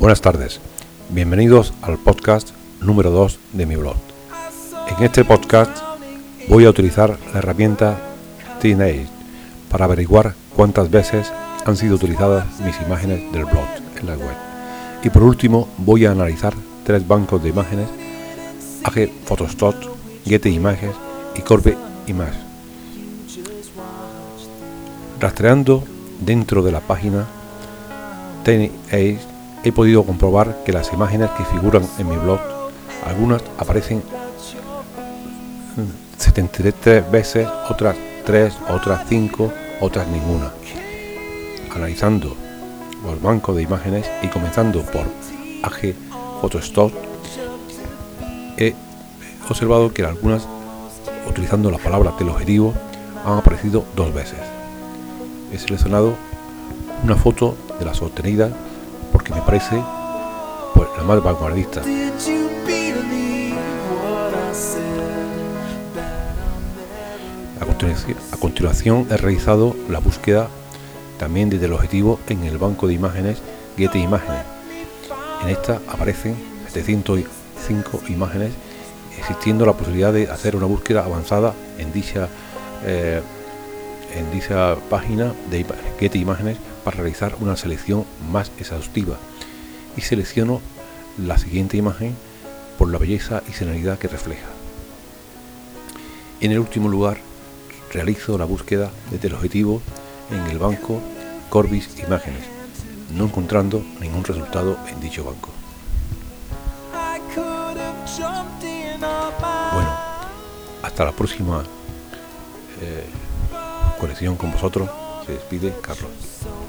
Buenas tardes, bienvenidos al podcast número 2 de mi blog. En este podcast voy a utilizar la herramienta TinEdge para averiguar cuántas veces han sido utilizadas mis imágenes del blog en la web. Y por último voy a analizar 3 bancos de imágenes: AG Photostock, Getty Images y Corbe Image. Rastreando dentro de la página TinEdge he podido comprobar que las imágenes que figuran en mi blog, algunas aparecen 73 veces, otras 3, otras 5, otras ninguna. Analizando los bancos de imágenes y comenzando por AG Photostock, he observado que algunas, utilizando la palabra teleobjetivo, han aparecido 2 veces. He seleccionado una foto de las obtenidas porque me parece la más vanguardista. A continuación he realizado la búsqueda también de teleobjetivo en el banco de imágenes Getty Images. En esta aparecen 705 imágenes, existiendo la posibilidad de hacer una búsqueda avanzada en dicha página de Getty Images para realizar una selección más exhaustiva, y selecciono la siguiente imagen por la belleza y serenidad que refleja. En el último lugar realizo la búsqueda de teleobjetivo en el banco Corbe Images, no encontrando ningún resultado en dicho banco. Bueno, hasta la próxima conexión con vosotros. Se despide Carlos.